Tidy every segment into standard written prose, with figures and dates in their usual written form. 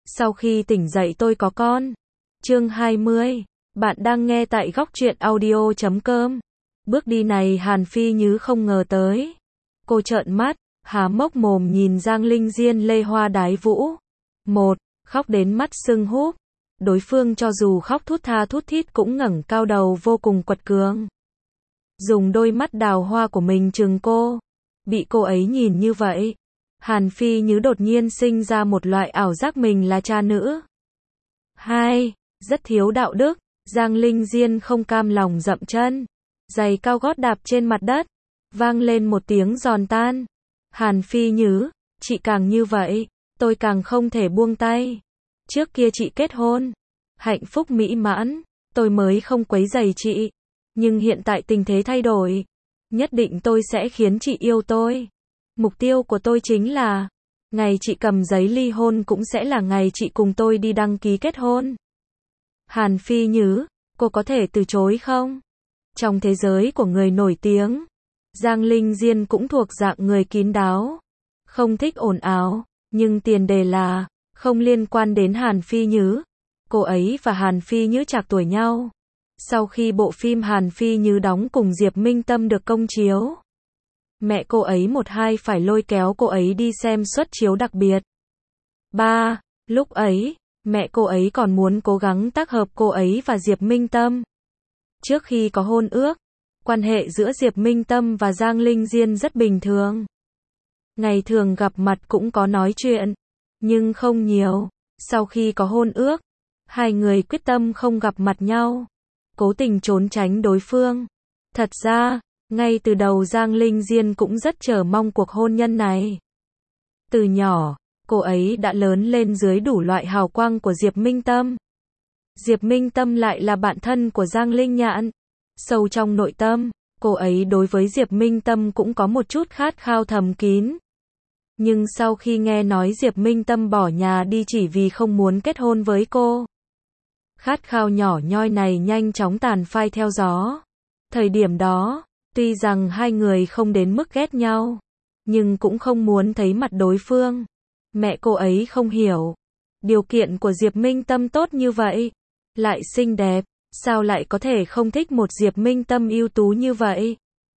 Sau khi tỉnh dậy tôi có con. Chương 20. Bạn đang nghe tại góc truyện audio.com. Bước đi này Hàn Phi Nhứ không ngờ tới. Cô trợn mắt, há mốc mồm nhìn Giang Linh Diên lê hoa đái vũ. Một, khóc đến mắt sưng húp. Đối phương cho dù khóc thút tha thút thít cũng ngẩng cao đầu vô cùng quật cường. Dùng đôi mắt đào hoa của mình trừng cô. Bị cô ấy nhìn như vậy, Hàn Phi Nhứ đột nhiên sinh ra một loại ảo giác mình là cha nữ. 2. Rất thiếu đạo đức, Giang Linh Diên không cam lòng dậm chân. Giày cao gót đạp trên mặt đất, vang lên một tiếng giòn tan. Hàn Phi Nhứ, chị càng như vậy, tôi càng không thể buông tay. Trước kia chị kết hôn, hạnh phúc mỹ mãn, tôi mới không quấy rầy chị. Nhưng hiện tại tình thế thay đổi, nhất định tôi sẽ khiến chị yêu tôi. Mục tiêu của tôi chính là, ngày chị cầm giấy ly hôn cũng sẽ là ngày chị cùng tôi đi đăng ký kết hôn. Hàn Phi Nhứ, cô có thể từ chối không? Trong thế giới của người nổi tiếng, Giang Linh Diên cũng thuộc dạng người kín đáo, không thích ồn ào, nhưng tiền đề là, không liên quan đến Hàn Phi Nhứ. Cô ấy và Hàn Phi Nhứ trạc tuổi nhau. Sau khi bộ phim Hàn Phi Nhứ đóng cùng Diệp Minh Tâm được công chiếu, mẹ cô ấy một hai phải lôi kéo cô ấy đi xem suất chiếu đặc biệt. 3. Lúc ấy, mẹ cô ấy còn muốn cố gắng tác hợp cô ấy và Diệp Minh Tâm. Trước khi có hôn ước, quan hệ giữa Diệp Minh Tâm và Giang Linh Diên rất bình thường. Ngày thường gặp mặt cũng có nói chuyện, nhưng không nhiều. Sau khi có hôn ước, hai người quyết tâm không gặp mặt nhau, cố tình trốn tránh đối phương. Thật ra, ngay từ đầu Giang Linh Diên cũng rất chờ mong cuộc hôn nhân này. Từ nhỏ, cô ấy đã lớn lên dưới đủ loại hào quang của Diệp Minh Tâm. Diệp Minh Tâm lại là bạn thân của Giang Linh Nhạn. Sâu trong nội tâm, cô ấy đối với Diệp Minh Tâm cũng có một chút khát khao thầm kín. Nhưng sau khi nghe nói Diệp Minh Tâm bỏ nhà đi chỉ vì không muốn kết hôn với cô, khát khao nhỏ nhoi này nhanh chóng tàn phai theo gió. Thời điểm đó, tuy rằng hai người không đến mức ghét nhau, nhưng cũng không muốn thấy mặt đối phương. Mẹ cô ấy không hiểu, điều kiện của Diệp Minh Tâm tốt như vậy, lại xinh đẹp, sao lại có thể không thích một Diệp Minh Tâm ưu tú như vậy?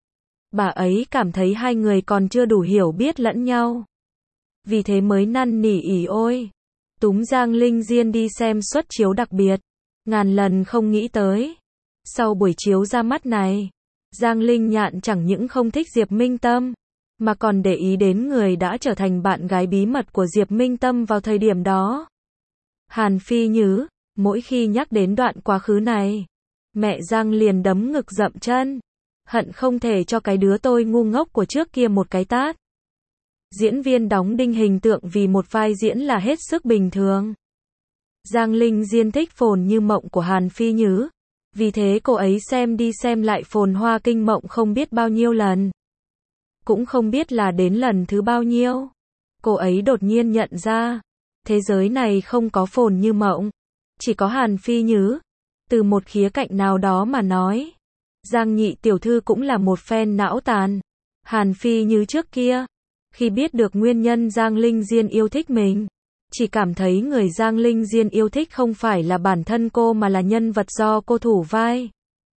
Bà ấy cảm thấy hai người còn chưa đủ hiểu biết lẫn nhau. Vì thế mới năn nỉ ỉ ôi, túm Giang Linh Diên đi xem suất chiếu đặc biệt. Ngàn lần không nghĩ tới, sau buổi chiếu ra mắt này, Giang Linh Nhạn chẳng những không thích Diệp Minh Tâm, mà còn để ý đến người đã trở thành bạn gái bí mật của Diệp Minh Tâm vào thời điểm đó. Hàn Phi Nhứ, mỗi khi nhắc đến đoạn quá khứ này, mẹ Giang liền đấm ngực dậm chân, hận không thể cho cái đứa tôi ngu ngốc của trước kia một cái tát. Diễn viên đóng đinh hình tượng vì một vai diễn là hết sức bình thường. Giang Linh Diên thích Phồn Như Mộng của Hàn Phi Nhứ, vì thế cô ấy xem đi xem lại Phồn Hoa Kinh Mộng không biết bao nhiêu lần. Cũng không biết là đến lần thứ bao nhiêu, cô ấy đột nhiên nhận ra, thế giới này không có Phồn Như Mộng, chỉ có Hàn Phi Nhứ. Từ một khía cạnh nào đó mà nói, Giang nhị tiểu thư cũng là một fan não tàn. Hàn Phi Nhứ trước kia, khi biết được nguyên nhân Giang Linh Diên yêu thích mình, chỉ cảm thấy người Giang Linh Diên yêu thích không phải là bản thân cô mà là nhân vật do cô thủ vai.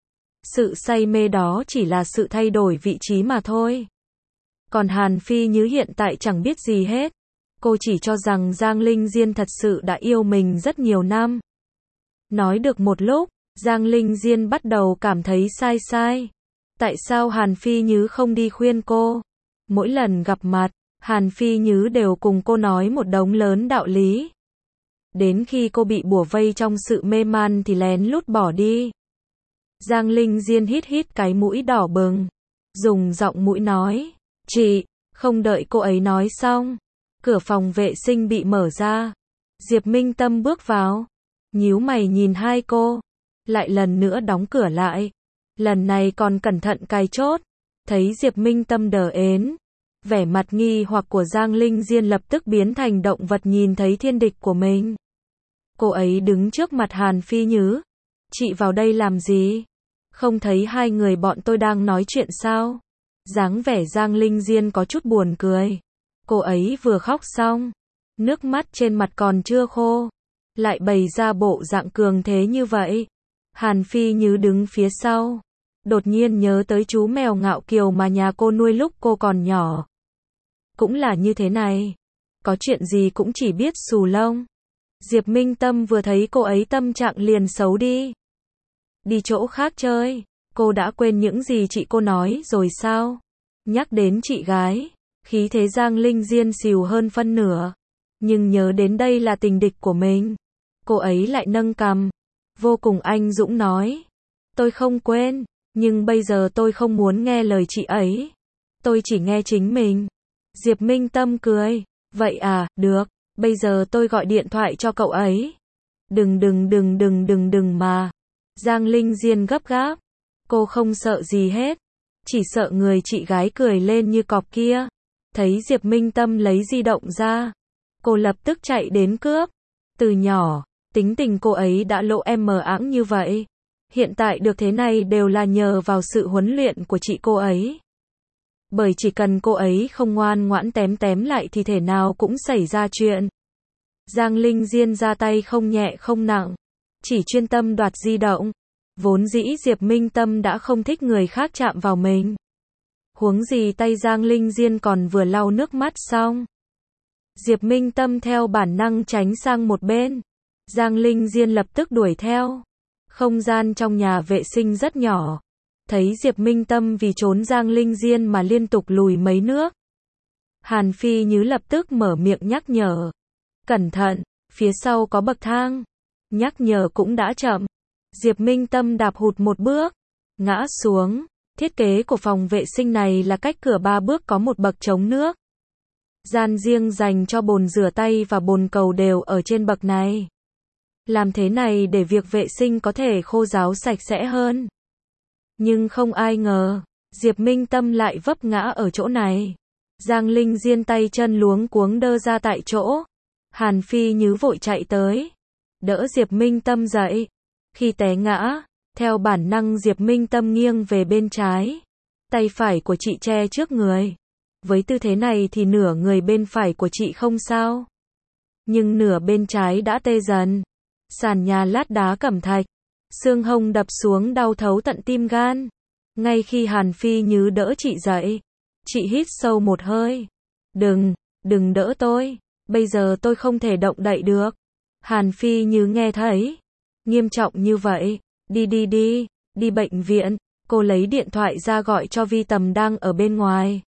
Sự say mê đó chỉ là sự thay đổi vị trí mà thôi. Còn Hàn Phi Nhứ hiện tại chẳng biết gì hết. Cô chỉ cho rằng Giang Linh Diên thật sự đã yêu mình rất nhiều năm. Nói được một lúc, Giang Linh Diên bắt đầu cảm thấy sai sai. Tại sao Hàn Phi Nhứ không đi khuyên cô? Mỗi lần gặp mặt, Hàn Phi Nhứ đều cùng cô nói một đống lớn đạo lý. Đến khi cô bị bủa vây trong sự mê man thì lén lút bỏ đi. Giang Linh Diên hít hít cái mũi đỏ bừng, dùng giọng mũi nói, chị, không đợi cô ấy nói xong. Cửa phòng vệ sinh bị mở ra. Diệp Minh Tâm bước vào, nhíu mày nhìn hai cô, lại lần nữa đóng cửa lại. Lần này còn cẩn thận cài chốt. Thấy Diệp Minh Tâm đờ ến, vẻ mặt nghi hoặc của Giang Linh Diên lập tức biến thành động vật nhìn thấy thiên địch của mình. Cô ấy đứng trước mặt Hàn Phi Nhứ. Chị vào đây làm gì? Không thấy hai người bọn tôi đang nói chuyện sao? Dáng vẻ Giang Linh Diên có chút buồn cười. Cô ấy vừa khóc xong, Nước mắt trên mặt còn chưa khô, lại bày ra bộ dạng cường thế như vậy. Hàn Phi Như đứng phía sau, đột nhiên nhớ tới chú mèo ngạo kiều mà nhà cô nuôi lúc cô còn nhỏ. Cũng là như thế này, có chuyện gì cũng chỉ biết xù lông. Diệp Minh Tâm vừa thấy cô ấy tâm trạng liền xấu đi. Đi chỗ khác chơi, cô đã quên những gì chị cô nói rồi sao? Nhắc đến chị gái, khí thế Giang Linh Diên xìu hơn phân nửa. Nhưng nhớ đến đây là tình địch của mình, cô ấy lại nâng cằm, vô cùng anh dũng nói. Tôi không quên, nhưng bây giờ tôi không muốn nghe lời chị ấy. Tôi chỉ nghe chính mình. Diệp Minh Tâm cười. Vậy à, được, bây giờ tôi gọi điện thoại cho cậu ấy. Đừng mà. Giang Linh Diên gấp gáp. Cô không sợ gì hết, chỉ sợ người chị gái cười lên như cọp kia. Thấy Diệp Minh Tâm lấy di động ra, cô lập tức chạy đến cướp. Từ nhỏ, tính tình cô ấy đã lộ em mờ ẵng như vậy. Hiện tại được thế này đều là nhờ vào sự huấn luyện của chị cô ấy. Bởi chỉ cần cô ấy không ngoan ngoãn tém lại thì thể nào cũng xảy ra chuyện. Giang Linh Diên ra tay không nhẹ không nặng, chỉ chuyên tâm đoạt di động. Vốn dĩ Diệp Minh Tâm đã không thích người khác chạm vào mình. Huống gì tay Giang Linh Diên còn vừa lau nước mắt xong. Diệp Minh Tâm theo bản năng tránh sang một bên. Giang Linh Diên lập tức đuổi theo. Không gian trong nhà vệ sinh rất nhỏ. Thấy Diệp Minh Tâm vì trốn Giang Linh Diên mà liên tục lùi mấy nước. Hàn Phi Như lập tức mở miệng nhắc nhở. Cẩn thận, phía sau có bậc thang. Nhắc nhở cũng đã chậm. Diệp Minh Tâm đạp hụt một bước, ngã xuống. Thiết kế của phòng vệ sinh này là cách cửa 3 bước có một bậc chống nước. Gian riêng dành cho bồn rửa tay và bồn cầu đều ở trên bậc này. Làm thế này để việc vệ sinh có thể khô ráo sạch sẽ hơn. Nhưng không ai ngờ, Diệp Minh Tâm lại vấp ngã ở chỗ này. Giang Linh Diên tay chân luống cuống đơ ra tại chỗ. Hàn Phi Như vội chạy tới, đỡ Diệp Minh Tâm dậy. Khi té ngã, theo bản năng Diệp Minh Tâm nghiêng về bên trái. Tay phải của chị che trước người. Với tư thế này thì nửa người bên phải của chị không sao. Nhưng nửa bên trái đã tê dần. Sàn nhà lát đá cẩm thạch. Xương hông đập xuống đau thấu tận tim gan. Ngay khi Hàn Phi Như đỡ chị dậy, chị hít sâu một hơi. Đừng đỡ tôi. Bây giờ tôi không thể động đậy được. Hàn Phi Như nghe thấy. Nghiêm trọng như vậy. Đi bệnh viện. Cô lấy điện thoại ra gọi cho Vi Tầm đang ở bên ngoài.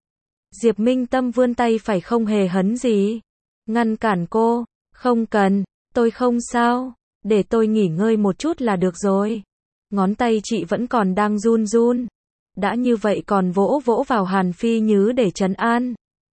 Diệp Minh Tâm vươn tay phải không hề hấn gì. Ngăn cản cô. Không cần, tôi không sao. Để tôi nghỉ ngơi một chút là được rồi. Ngón tay chị vẫn còn đang run. Đã như vậy còn vỗ vào Hàn Phi Như để trấn an.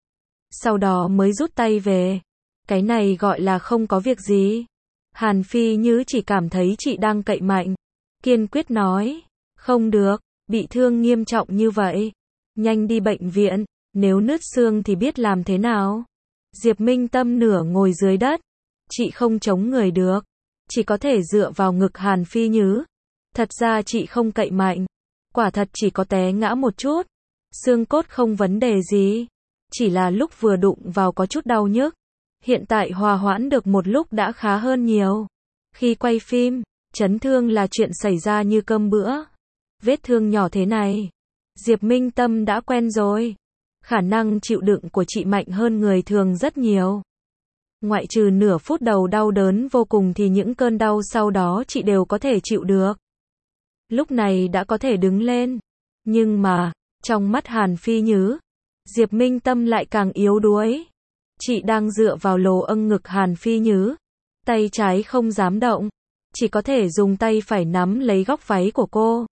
Sau đó mới rút tay về. Cái này gọi là không có việc gì. Hàn Phi Như chỉ cảm thấy chị đang cậy mạnh. Kiên quyết nói. Không được, bị thương nghiêm trọng như vậy. Nhanh đi bệnh viện, nếu nứt xương thì biết làm thế nào. Diệp Minh Tâm nửa ngồi dưới đất. Chị không chống người được. Chỉ có thể dựa vào ngực Hàn Phi Như. Thật ra chị không cậy mạnh. Quả thật chỉ có té ngã một chút. Xương cốt không vấn đề gì. Chỉ là lúc vừa đụng vào có chút đau nhức. Hiện tại hòa hoãn được một lúc đã khá hơn nhiều. Khi quay phim, chấn thương là chuyện xảy ra như cơm bữa. Vết thương nhỏ thế này, Diệp Minh Tâm đã quen rồi. Khả năng chịu đựng của chị mạnh hơn người thường rất nhiều. Ngoại trừ nửa phút đầu đau đớn vô cùng thì những cơn đau sau đó chị đều có thể chịu được. Lúc này đã có thể đứng lên. Nhưng mà, trong mắt Hàn Phi Như, Diệp Minh Tâm lại càng yếu đuối. Chị đang dựa vào lồ âng ngực Hàn Phi Như. Tay trái không dám động. Chỉ có thể dùng tay phải nắm lấy góc váy của cô.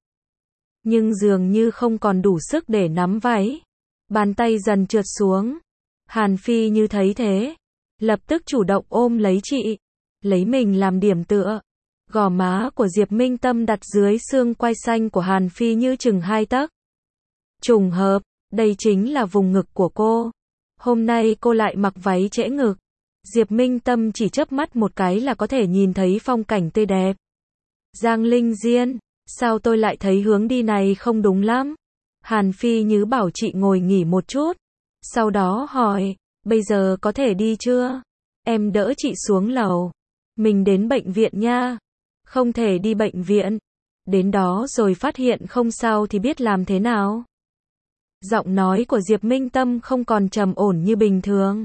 Nhưng dường như không còn đủ sức để nắm váy. Bàn tay dần trượt xuống. Hàn Phi Như thấy thế, lập tức chủ động ôm lấy chị. Lấy mình làm điểm tựa. Gò má của Diệp Minh Tâm đặt dưới xương quai xanh của Hàn Phi Như chừng 2 tấc. Trùng hợp, đây chính là vùng ngực của cô. Hôm nay cô lại mặc váy trễ ngực. Diệp Minh Tâm chỉ chớp mắt một cái là có thể nhìn thấy phong cảnh tươi đẹp. Giang Linh Diên, sao tôi lại thấy hướng đi này không đúng lắm? Hàn Phi Như bảo chị ngồi nghỉ một chút. Sau đó hỏi, bây giờ có thể đi chưa? Em đỡ chị xuống lầu. Mình đến bệnh viện nha. Không thể đi bệnh viện. Đến đó rồi phát hiện không sao thì biết làm thế nào. Giọng nói của Diệp Minh Tâm không còn trầm ổn như bình thường,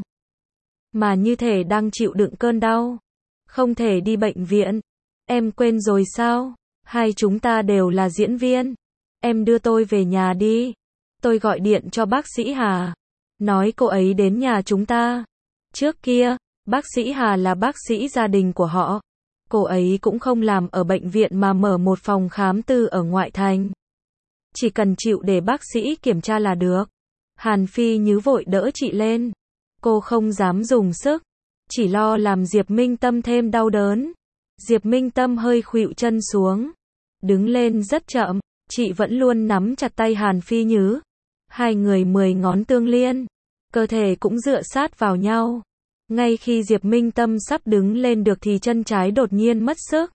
mà như thể đang chịu đựng cơn đau. Không thể đi bệnh viện. Em quên rồi sao? Hai chúng ta đều là diễn viên. Em đưa tôi về nhà đi. Tôi gọi điện cho bác sĩ Hà. Nói cô ấy đến nhà chúng ta. Trước kia, bác sĩ Hà là bác sĩ gia đình của họ. Cô ấy cũng không làm ở bệnh viện mà mở một phòng khám tư ở ngoại thành. Chỉ cần chịu để bác sĩ kiểm tra là được. Hàn Phi Như vội đỡ chị lên. Cô không dám dùng sức, chỉ lo làm Diệp Minh Tâm thêm đau đớn. Diệp Minh Tâm hơi khuỵu chân xuống, đứng lên rất chậm, chị vẫn luôn nắm chặt tay Hàn Phi Như. Hai người 10 ngón tương liên, cơ thể cũng dựa sát vào nhau. Ngay khi Diệp Minh Tâm sắp đứng lên được thì chân trái đột nhiên mất sức.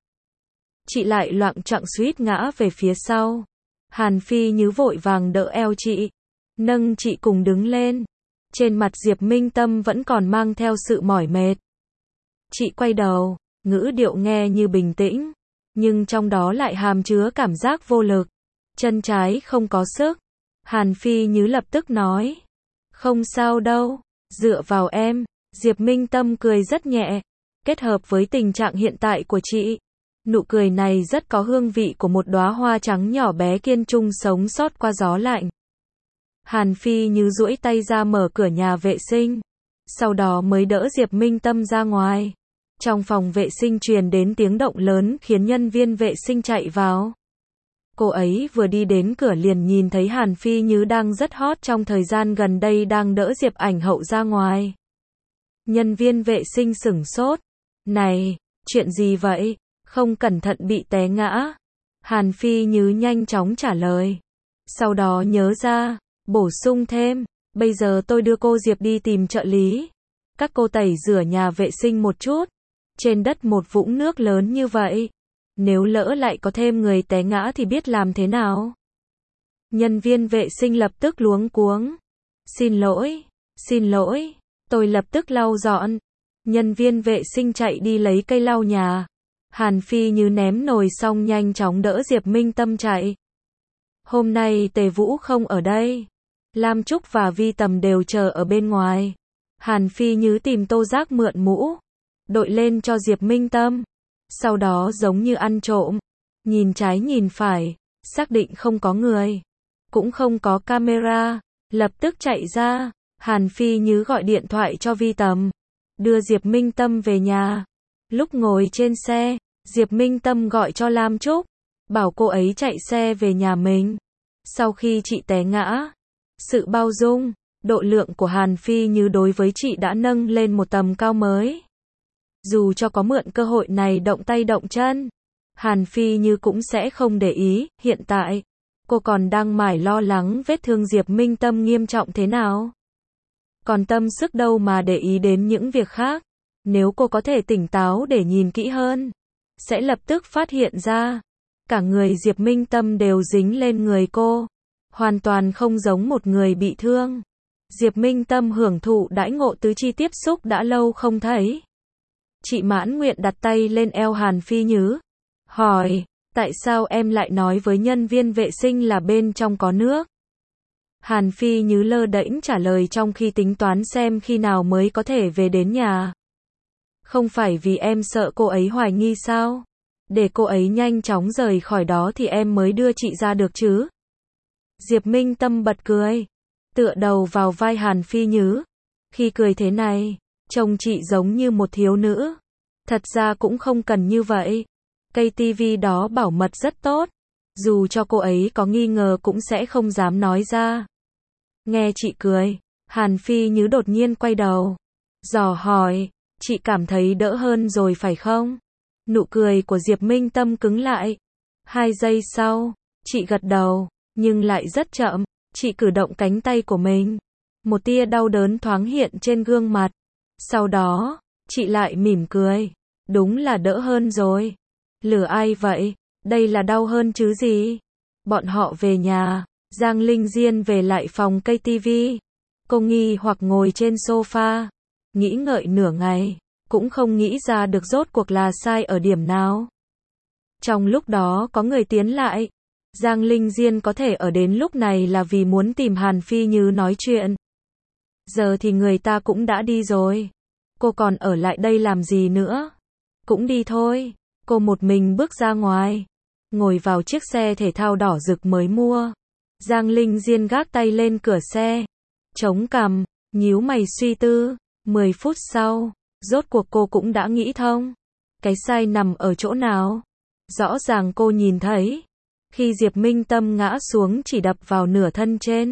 Chị lại loạng choạng suýt ngã về phía sau. Hàn Phi Như vội vàng đỡ eo chị, nâng chị cùng đứng lên. Trên mặt Diệp Minh Tâm vẫn còn mang theo sự mỏi mệt. Chị quay đầu, ngữ điệu nghe như bình tĩnh, nhưng trong đó lại hàm chứa cảm giác vô lực. Chân trái không có sức. Hàn Phi Như lập tức nói. Không sao đâu, dựa vào em. Diệp Minh Tâm cười rất nhẹ, kết hợp với tình trạng hiện tại của chị. Nụ cười này rất có hương vị của một đóa hoa trắng nhỏ bé kiên trung sống sót qua gió lạnh. Hàn Phi Như duỗi tay ra mở cửa nhà vệ sinh, sau đó mới đỡ Diệp Minh Tâm ra ngoài. Trong phòng vệ sinh truyền đến tiếng động lớn khiến nhân viên vệ sinh chạy vào. Cô ấy vừa đi đến cửa liền nhìn thấy Hàn Phi Như đang rất hot trong thời gian gần đây đang đỡ Diệp Ảnh Hậu ra ngoài. Nhân viên vệ sinh sửng sốt. Này, chuyện gì vậy? Không cẩn thận bị té ngã. Hàn Phi Như nhanh chóng trả lời. Sau đó nhớ ra, bổ sung thêm, bây giờ tôi đưa cô Diệp đi tìm trợ lý. Các cô tẩy rửa nhà vệ sinh một chút. Trên đất một vũng nước lớn như vậy, nếu lỡ lại có thêm người té ngã thì biết làm thế nào? Nhân viên vệ sinh lập tức luống cuống. Xin lỗi, tôi lập tức lau dọn. Nhân viên vệ sinh chạy đi lấy cây lau nhà. Hàn Phi Như ném nồi xong nhanh chóng đỡ Diệp Minh Tâm chạy. Hôm nay Tề Vũ không ở đây. Lam Trúc và Vi Tầm đều chờ ở bên ngoài. Hàn Phi Như tìm Tô Giác mượn mũ, đội lên cho Diệp Minh Tâm. Sau đó giống như ăn trộm, nhìn trái nhìn phải, xác định không có người, cũng không có camera, lập tức chạy ra. Hàn Phi Như gọi điện thoại cho Vi Tầm, đưa Diệp Minh Tâm về nhà. Lúc ngồi trên xe, Diệp Minh Tâm gọi cho Lam Trúc, bảo cô ấy chạy xe về nhà mình. Sau khi chị té ngã, sự bao dung, độ lượng của Hàn Phi Như đối với chị đã nâng lên một tầm cao mới. Dù cho có mượn cơ hội này động tay động chân, Hàn Phi Như cũng sẽ không để ý. Hiện tại, cô còn đang mải lo lắng vết thương Diệp Minh Tâm nghiêm trọng thế nào. Còn tâm sức đâu mà để ý đến những việc khác. Nếu cô có thể tỉnh táo để nhìn kỹ hơn, sẽ lập tức phát hiện ra, cả người Diệp Minh Tâm đều dính lên người cô, hoàn toàn không giống một người bị thương. Diệp Minh Tâm hưởng thụ đãi ngộ tứ chi tiếp xúc đã lâu không thấy. Chị mãn nguyện đặt tay lên eo Hàn Phi Như, hỏi, tại sao em lại nói với nhân viên vệ sinh là bên trong có nước? Hàn Phi Như lơ đễnh trả lời trong khi tính toán xem khi nào mới có thể về đến nhà. Không phải vì em sợ cô ấy hoài nghi sao? Để cô ấy nhanh chóng rời khỏi đó thì em mới đưa chị ra được chứ. Diệp Minh Tâm bật cười, tựa đầu vào vai Hàn Phi Như. Khi cười thế này, trông chị giống như một thiếu nữ. Thật ra cũng không cần như vậy. Cây tivi đó bảo mật rất tốt. Dù cho cô ấy có nghi ngờ cũng sẽ không dám nói ra. Nghe chị cười, Hàn Phi Như đột nhiên quay đầu, dò hỏi, chị cảm thấy đỡ hơn rồi phải không? Nụ cười của Diệp Minh Tâm cứng lại. 2 giây sau, chị gật đầu, nhưng lại rất chậm. Chị cử động cánh tay của mình. Một tia đau đớn thoáng hiện trên gương mặt. Sau đó, chị lại mỉm cười. Đúng là đỡ hơn rồi. Lừa ai vậy? Đây là đau hơn chứ gì? Bọn họ về nhà. Giang Linh Diên về lại phòng cây tivi. Cô nghi hoặc ngồi trên sofa, nghĩ ngợi nửa ngày. cũng không nghĩ ra được rốt cuộc là sai ở điểm nào. Trong lúc đó có người tiến lại. Giang Linh Diên có thể ở đến lúc này là vì muốn tìm Hàn Phi Như nói chuyện. Giờ thì người ta cũng đã đi rồi. Cô còn ở lại đây làm gì nữa? Cũng đi thôi. Cô một mình bước ra ngoài. Ngồi vào chiếc xe thể thao đỏ rực mới mua. Giang Linh Diên gác tay lên cửa xe. Chống cằm, nhíu mày suy tư. 10 phút sau, rốt cuộc cô cũng đã nghĩ thông. Cái sai nằm ở chỗ nào? Rõ ràng cô nhìn thấy. Khi Diệp Minh Tâm ngã xuống chỉ đập vào nửa thân trên.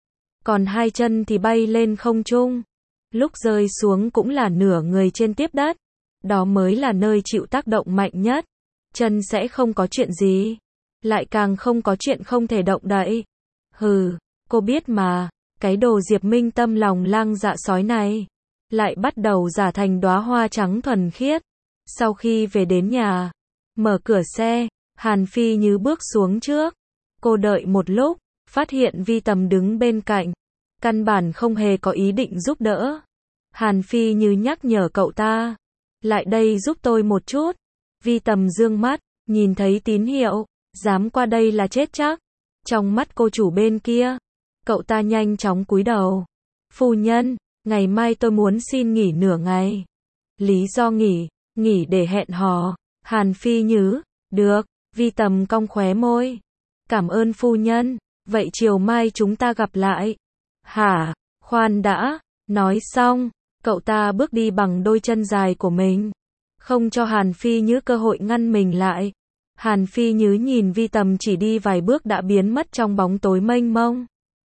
Còn hai chân thì bay lên không trung. Lúc rơi xuống cũng là nửa người trên tiếp đất. Đó mới là nơi chịu tác động mạnh nhất. Chân sẽ không có chuyện gì. Lại càng không có chuyện không thể động đậy. Hừ, cô biết mà. Cái đồ Diệp Minh Tâm lòng lang dạ sói này. Lại bắt đầu giả thành đóa hoa trắng thuần khiết. Sau khi về đến nhà, mở cửa xe, Hàn Phi Như bước xuống trước. Cô đợi một lúc, phát hiện Vi Tầm đứng bên cạnh. Căn bản không hề có ý định giúp đỡ. Hàn Phi Như nhắc nhở cậu ta. Lại đây giúp tôi một chút. Vi Tầm dương mắt, nhìn thấy tín hiệu, dám qua đây là chết chắc. Trong mắt cô chủ bên kia, cậu ta nhanh chóng cúi đầu. Phu nhân, ngày mai tôi muốn xin nghỉ nửa ngày. Lý do nghỉ để hẹn hò. Hàn Phi Như, được. Vi Tầm cong khóe môi. Cảm ơn phu nhân, vậy chiều mai chúng ta gặp lại. Hả, khoan đã. Nói xong, cậu ta bước đi bằng đôi chân dài của mình. Không cho Hàn Phi Như cơ hội ngăn mình lại. Hàn Phi Như nhìn Vi Tầm chỉ đi vài bước đã biến mất trong bóng tối mênh mông.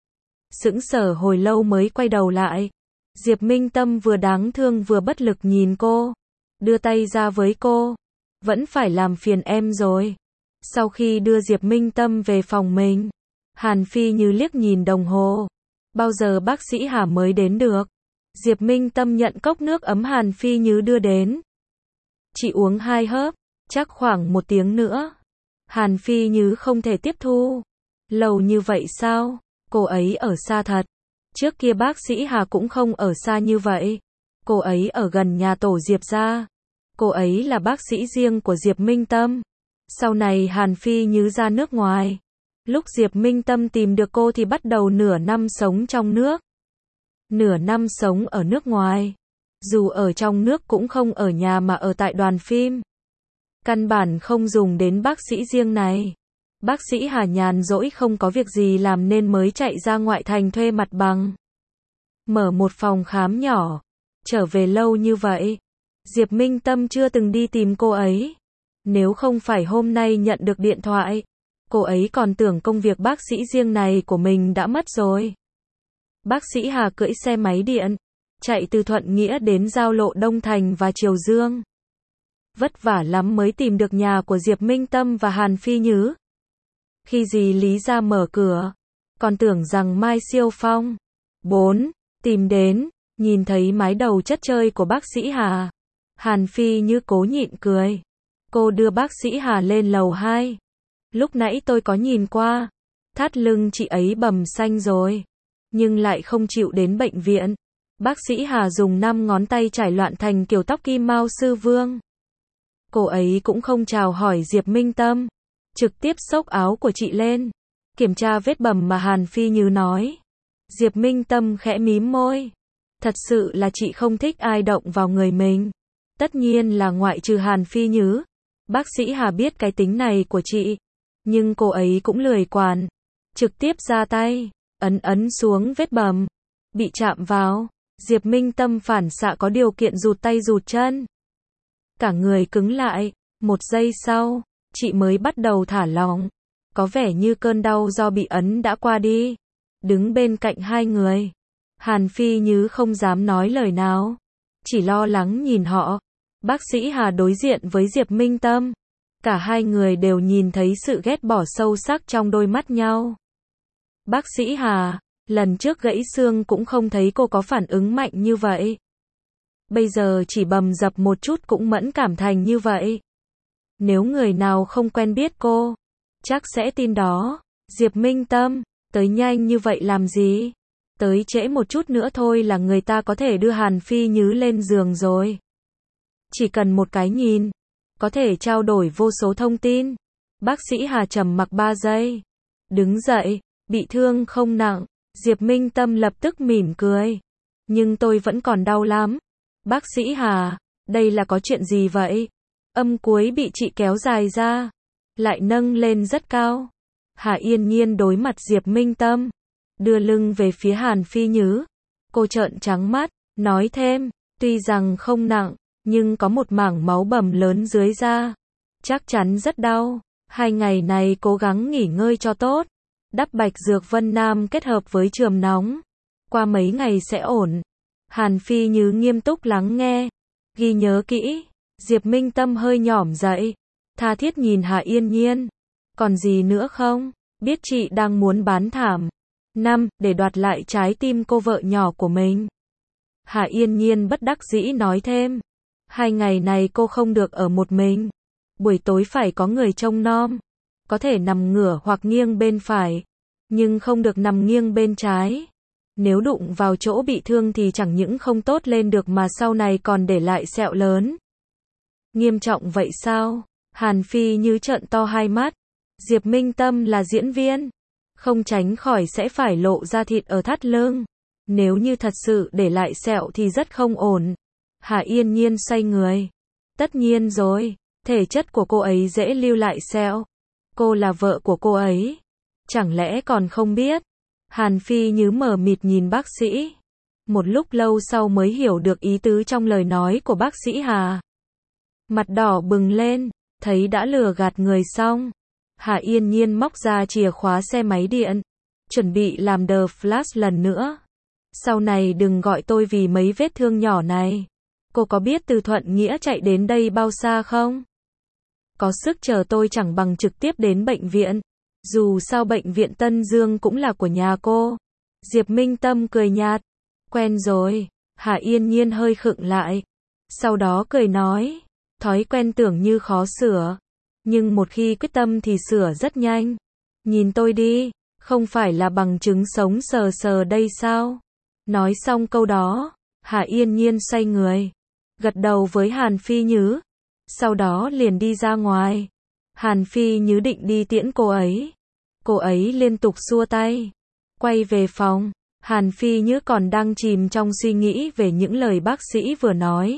Sững sờ hồi lâu mới quay đầu lại. Diệp Minh Tâm vừa đáng thương vừa bất lực nhìn cô. Đưa tay ra với cô. Vẫn phải làm phiền em rồi. Sau khi đưa Diệp Minh Tâm về phòng mình, Hàn Phi Như liếc nhìn đồng hồ. Bao giờ bác sĩ Hà mới đến được? Diệp Minh Tâm nhận cốc nước ấm Hàn Phi Như đưa đến. Chị uống 2 hớp, chắc khoảng 1 tiếng nữa. Hàn Phi Như không thể tiếp thu. Lâu như vậy sao? Cô ấy ở xa thật. Trước kia bác sĩ Hà cũng không ở xa như vậy. Cô ấy ở gần nhà tổ Diệp gia. Cô ấy là bác sĩ riêng của Diệp Minh Tâm. Sau này Hàn Phi Như ra nước ngoài. Lúc Diệp Minh Tâm tìm được cô thì bắt đầu nửa năm sống trong nước. Nửa năm sống ở nước ngoài. Dù ở trong nước cũng không ở nhà mà ở tại đoàn phim. Căn bản không dùng đến bác sĩ riêng này. Bác sĩ Hà nhàn rỗi không có việc gì làm nên mới chạy ra ngoại thành thuê mặt bằng. Mở một phòng khám nhỏ. Trở về lâu như vậy. Diệp Minh Tâm chưa từng đi tìm cô ấy. Nếu không phải hôm nay nhận được điện thoại, cô ấy còn tưởng công việc bác sĩ riêng này của mình đã mất rồi. Bác sĩ Hà cưỡi xe máy điện, chạy từ Thuận Nghĩa đến giao lộ Đông Thành và Triều Dương. Vất vả lắm mới tìm được nhà của Diệp Minh Tâm và Hàn Phi Như. Khi dì Lý ra mở cửa, còn tưởng rằng Mai Siêu Phong 4 tìm đến, nhìn thấy mái đầu chất chơi của bác sĩ Hà. Hàn Phi Như cố nhịn cười. Cô đưa bác sĩ Hà lên lầu 2. Lúc nãy tôi có nhìn qua. Thắt lưng chị ấy bầm xanh rồi. Nhưng lại không chịu đến bệnh viện. Bác sĩ Hà dùng 5 ngón tay trải loạn thành kiểu tóc Kim Mao Sư Vương. Cô ấy cũng không chào hỏi Diệp Minh Tâm. Trực tiếp xốc áo của chị lên. Kiểm tra vết bầm mà Hàn Phi Như nói. Diệp Minh Tâm khẽ mím môi. Thật sự là chị không thích ai động vào người mình. Tất nhiên là ngoại trừ Hàn Phi Như. Bác sĩ Hà biết cái tính này của chị. Nhưng cô ấy cũng lười quản. Trực tiếp ra tay. Ấn xuống vết bầm. Bị chạm vào. Diệp Minh Tâm phản xạ có điều kiện rụt tay rụt chân. Cả người cứng lại. 1 giây sau, chị mới bắt đầu thả lỏng. Có vẻ như cơn đau do bị ấn đã qua đi. Đứng bên cạnh hai người. Hàn Phi Như không dám nói lời nào. Chỉ lo lắng nhìn họ. Bác sĩ Hà đối diện với Diệp Minh Tâm. Cả hai người đều nhìn thấy sự ghét bỏ sâu sắc trong đôi mắt nhau. Bác sĩ Hà, lần trước gãy xương cũng không thấy cô có phản ứng mạnh như vậy. Bây giờ chỉ bầm dập một chút cũng mẫn cảm thành như vậy. Nếu người nào không quen biết cô, chắc sẽ tin đó. Diệp Minh Tâm, tới nhanh như vậy làm gì? Tới trễ một chút nữa thôi là người ta có thể đưa Hàn Phi Như lên giường rồi. Chỉ cần một cái nhìn, có thể trao đổi vô số thông tin. Bác sĩ Hà trầm mặc 3 giây. Đứng dậy, bị thương không nặng. Diệp Minh Tâm lập tức mỉm cười. Nhưng tôi vẫn còn đau lắm. Bác sĩ Hà, đây là có chuyện gì vậy? Âm cuối bị chị kéo dài ra, lại nâng lên rất cao. Hà yên nhiên đối mặt Diệp Minh Tâm, đưa lưng về phía Hàn Phi Nhứ. Cô trợn trắng mắt, nói thêm, tuy rằng không nặng, nhưng có một mảng máu bầm lớn dưới da. Chắc chắn rất đau. 2 ngày này cố gắng nghỉ ngơi cho tốt. Đắp bạch dược Vân Nam kết hợp với chườm nóng. Qua mấy ngày sẽ ổn. Hàn Phi Nhứ nghiêm túc lắng nghe. Ghi nhớ kỹ. Diệp Minh Tâm hơi nhỏm dậy. Tha thiết nhìn Hà Yên Nhiên. Còn gì nữa không? Biết chị đang muốn bán thảm. Để đoạt lại trái tim cô vợ nhỏ của mình. Hà Yên Nhiên bất đắc dĩ nói thêm. 2 ngày này cô không được ở một mình. Buổi tối phải có người trông nom. Có thể nằm ngửa hoặc nghiêng bên phải. Nhưng không được nằm nghiêng bên trái. Nếu đụng vào chỗ bị thương thì chẳng những không tốt lên được mà sau này còn để lại sẹo lớn. Nghiêm trọng vậy sao? Hàn Phi Nhứ trợn to hai mắt. Diệp Minh Tâm là diễn viên. Không tránh khỏi sẽ phải lộ ra thịt ở thắt lưng. Nếu như thật sự để lại sẹo thì rất không ổn. Hà Yên Nhiên xoay người. Tất nhiên rồi, thể chất của cô ấy dễ lưu lại sẹo. Cô là vợ của cô ấy. Chẳng lẽ còn không biết? Hàn Phi Nhứ mờ mịt nhìn bác sĩ. Một lúc lâu sau mới hiểu được ý tứ trong lời nói của bác sĩ Hà. Mặt đỏ bừng lên, thấy đã lừa gạt người xong. Hà Yên Nhiên móc ra chìa khóa xe máy điện. Chuẩn bị làm The Flash lần nữa. Sau này đừng gọi tôi vì mấy vết thương nhỏ này. Cô có biết từ Thuận Nghĩa chạy đến đây bao xa không? Có sức chờ tôi chẳng bằng trực tiếp đến bệnh viện. Dù sao bệnh viện Tân Dương cũng là của nhà cô. Diệp Minh Tâm cười nhạt. Quen rồi. Hà Yên Nhiên hơi khựng lại. Sau đó cười nói. Thói quen tưởng như khó sửa. Nhưng một khi quyết tâm thì sửa rất nhanh. Nhìn tôi đi. Không phải là bằng chứng sống sờ sờ đây sao? Nói xong câu đó, Hà Yên Nhiên xoay người. Gật đầu với Hàn Phi Nhứ. Sau đó liền đi ra ngoài. Hàn Phi Nhứ định đi tiễn cô ấy. Cô ấy liên tục xua tay. Quay về phòng. Hàn Phi Nhứ còn đang chìm trong suy nghĩ về những lời bác sĩ vừa nói.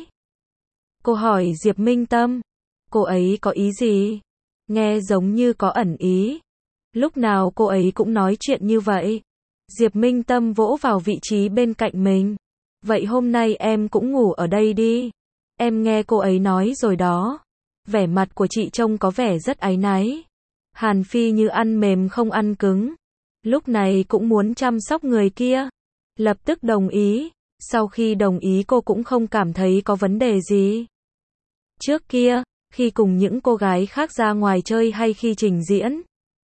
Cô hỏi Diệp Minh Tâm. Cô ấy có ý gì? Nghe giống như có ẩn ý. Lúc nào cô ấy cũng nói chuyện như vậy. Diệp Minh Tâm vỗ vào vị trí bên cạnh mình. Vậy hôm nay em cũng ngủ ở đây đi. Em nghe cô ấy nói rồi đó. Vẻ mặt của chị trông có vẻ rất áy náy. Hàn Phi Như ăn mềm không ăn cứng. Lúc này cũng muốn chăm sóc người kia. Lập tức đồng ý. Sau khi đồng ý cô cũng không cảm thấy có vấn đề gì. Trước kia, khi cùng những cô gái khác ra ngoài chơi hay khi trình diễn,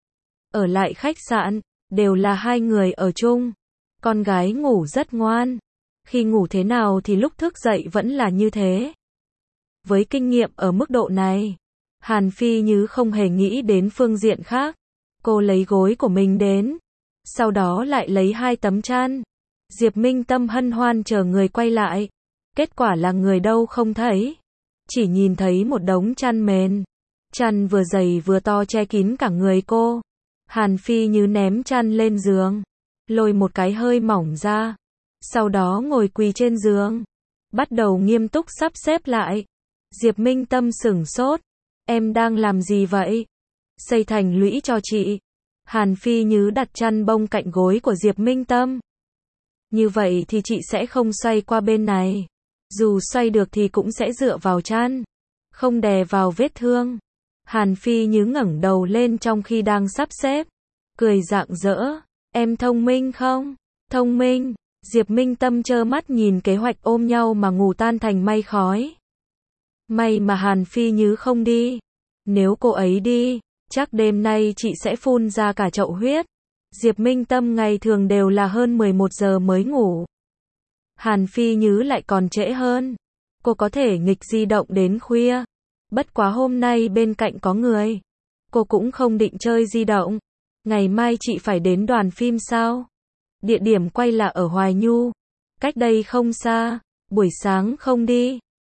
ở lại khách sạn, đều là 2 người ở chung. Con gái ngủ rất ngoan. Khi ngủ thế nào thì lúc thức dậy vẫn là như thế. Với kinh nghiệm ở mức độ này, Hàn Phi Nhứ không hề nghĩ đến phương diện khác. Cô lấy gối của mình đến. Sau đó lại lấy 2 tấm chăn. Diệp Minh Tâm hân hoan chờ người quay lại. Kết quả là người đâu không thấy. Chỉ nhìn thấy một đống chăn mền. Chăn vừa dày vừa to che kín cả người cô. Hàn Phi Nhứ ném chăn lên giường. Lôi một cái hơi mỏng ra. Sau đó ngồi quỳ trên giường. Bắt đầu nghiêm túc sắp xếp lại. Diệp Minh Tâm sửng sốt. Em đang làm gì vậy? Xây thành lũy cho chị. Hàn Phi Nhứ đặt chăn bông cạnh gối của Diệp Minh Tâm. Như vậy thì chị sẽ không xoay qua bên này. Dù xoay được thì cũng sẽ dựa vào chăn. Không đè vào vết thương. Hàn Phi Nhứ ngẩng đầu lên trong khi đang sắp xếp. Cười rạng rỡ. Em thông minh không? Thông minh. Diệp Minh Tâm trơ mắt nhìn kế hoạch ôm nhau mà ngủ tan thành mây khói. May mà Hàn Phi Nhứ không đi. Nếu cô ấy đi, chắc đêm nay chị sẽ phun ra cả chậu huyết. Diệp Minh Tâm ngày thường đều là hơn 11 giờ mới ngủ. Hàn Phi Nhứ lại còn trễ hơn. Cô có thể nghịch di động đến khuya. Bất quá hôm nay bên cạnh có người. Cô cũng không định chơi di động. Ngày mai chị phải đến đoàn phim sao? Địa điểm quay là ở Hoài Nhu. Cách đây không xa. Buổi sáng không đi.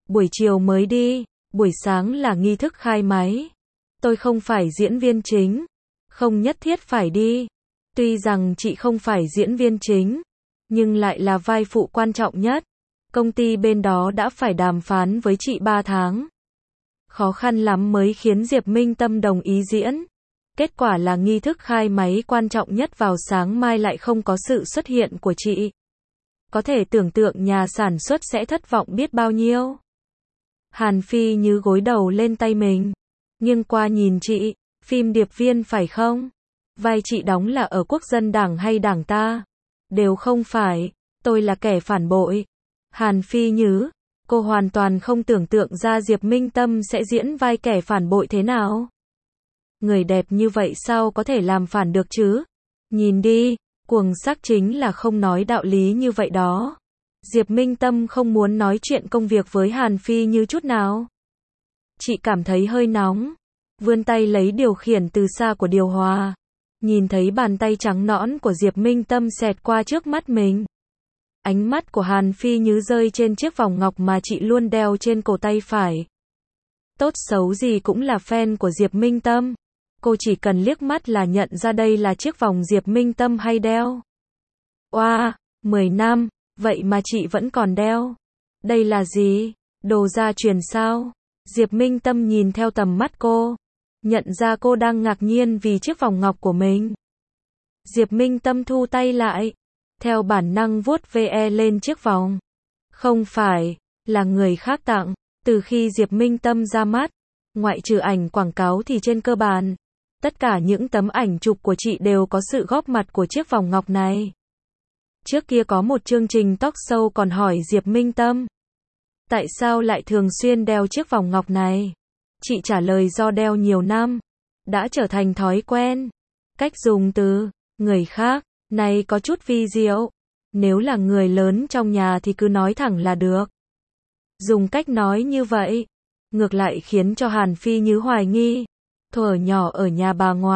buổi chiều mới đi, buổi sáng là nghi thức khai máy. Tôi không phải diễn viên chính, không nhất thiết phải đi. Tuy rằng chị không phải diễn viên chính, nhưng lại là vai phụ quan trọng nhất. Công ty bên đó đã phải đàm phán với chị 3 tháng. Khó khăn lắm mới khiến Diệp Minh Tâm đồng ý diễn. Kết quả là nghi thức khai máy quan trọng nhất vào sáng mai lại không có sự xuất hiện của chị. Có thể tưởng tượng nhà sản xuất sẽ thất vọng biết bao nhiêu. Hàn Phi Như gối đầu lên tay mình, nghiêng qua nhìn chị, phim điệp viên phải không? Vai chị đóng là ở Quốc dân đảng hay đảng ta? Đều không phải, tôi là kẻ phản bội. Hàn Phi Như, cô hoàn toàn không tưởng tượng ra Diệp Minh Tâm sẽ diễn vai kẻ phản bội thế nào. Người đẹp như vậy sao có thể làm phản được chứ? Nhìn đi, cuồng sắc chính là không nói đạo lý như vậy đó. Diệp Minh Tâm không muốn nói chuyện công việc với Hàn Phi Như chút nào. Chị cảm thấy hơi nóng, vươn tay lấy điều khiển từ xa của điều hòa. Nhìn thấy bàn tay trắng nõn của Diệp Minh Tâm xẹt qua trước mắt mình. Ánh mắt của Hàn Phi Như rơi trên chiếc vòng ngọc mà chị luôn đeo trên cổ tay phải. Tốt xấu gì cũng là fan của Diệp Minh Tâm. Cô chỉ cần liếc mắt là nhận ra đây là chiếc vòng Diệp Minh Tâm hay đeo. Oa, 10 năm, vậy mà chị vẫn còn đeo. Đây là gì? Đồ gia truyền sao? Diệp Minh Tâm nhìn theo tầm mắt cô, nhận ra cô đang ngạc nhiên vì chiếc vòng ngọc của mình. Diệp Minh Tâm thu tay lại, theo bản năng vuốt ve lên chiếc vòng. Không phải, là người khác tặng. Từ khi Diệp Minh Tâm ra mắt, ngoại trừ ảnh quảng cáo thì trên cơ bản, tất cả những tấm ảnh chụp của chị đều có sự góp mặt của chiếc vòng ngọc này. Trước kia có một chương trình talk show còn hỏi Diệp Minh Tâm, tại sao lại thường xuyên đeo chiếc vòng ngọc này? Chị trả lời do đeo nhiều năm, đã trở thành thói quen. Cách dùng từ, người khác, này có chút vi diệu. Nếu là người lớn trong nhà thì cứ nói thẳng là được. Dùng cách nói như vậy, ngược lại khiến cho Hàn Phi Như hoài nghi. Thuở nhỏ ở nhà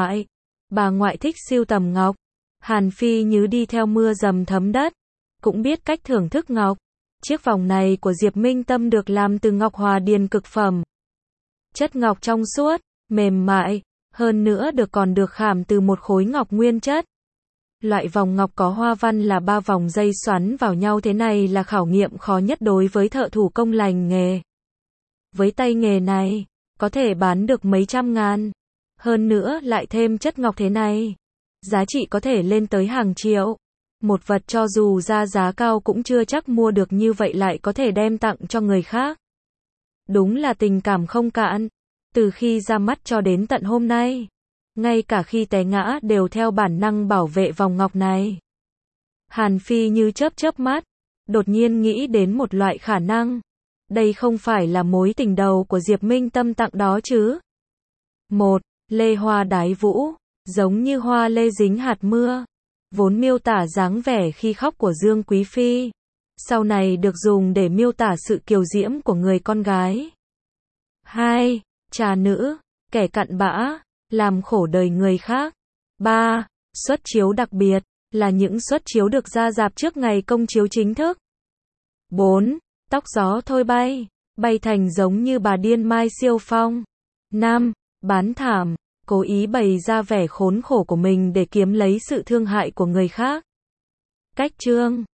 bà ngoại thích sưu tầm ngọc. Hàn Phi Như đi theo mưa dầm thấm đất, cũng biết cách thưởng thức ngọc. Chiếc vòng này của Diệp Minh Tâm được làm từ ngọc hòa điền cực phẩm. Chất ngọc trong suốt, mềm mại, hơn nữa còn được khảm từ một khối ngọc nguyên chất. Loại vòng ngọc có hoa văn là 3 vòng dây xoắn vào nhau thế này là khảo nghiệm khó nhất đối với thợ thủ công lành nghề. Với tay nghề này, có thể bán được mấy trăm ngàn. Hơn nữa lại thêm chất ngọc thế này, giá trị có thể lên tới hàng triệu. Một vật cho dù ra giá cao cũng chưa chắc mua được như vậy lại có thể đem tặng cho người khác. Đúng là tình cảm không cạn. Từ khi ra mắt cho đến tận hôm nay, ngay cả khi té ngã đều theo bản năng bảo vệ vòng ngọc này. Hàn Phi Như chớp mắt, đột nhiên nghĩ đến một loại khả năng. Đây không phải là mối tình đầu của Diệp Minh Tâm tặng đó chứ? 1. Lê hoa đái vũ, giống như hoa lê dính hạt mưa, vốn miêu tả dáng vẻ khi khóc của Dương Quý Phi, sau này được dùng để miêu tả sự kiều diễm của người con gái. 2. Trà nữ, kẻ cặn bã, làm khổ đời người khác. 3. Suất chiếu đặc biệt, là những suất chiếu được ra rạp trước ngày công chiếu chính thức. 4. Tóc gió thôi bay, bay thành giống như bà điên Mai Siêu Phong. 5. Bán thảm, cố ý bày ra vẻ khốn khổ của mình để kiếm lấy sự thương hại của người khác. Cách chương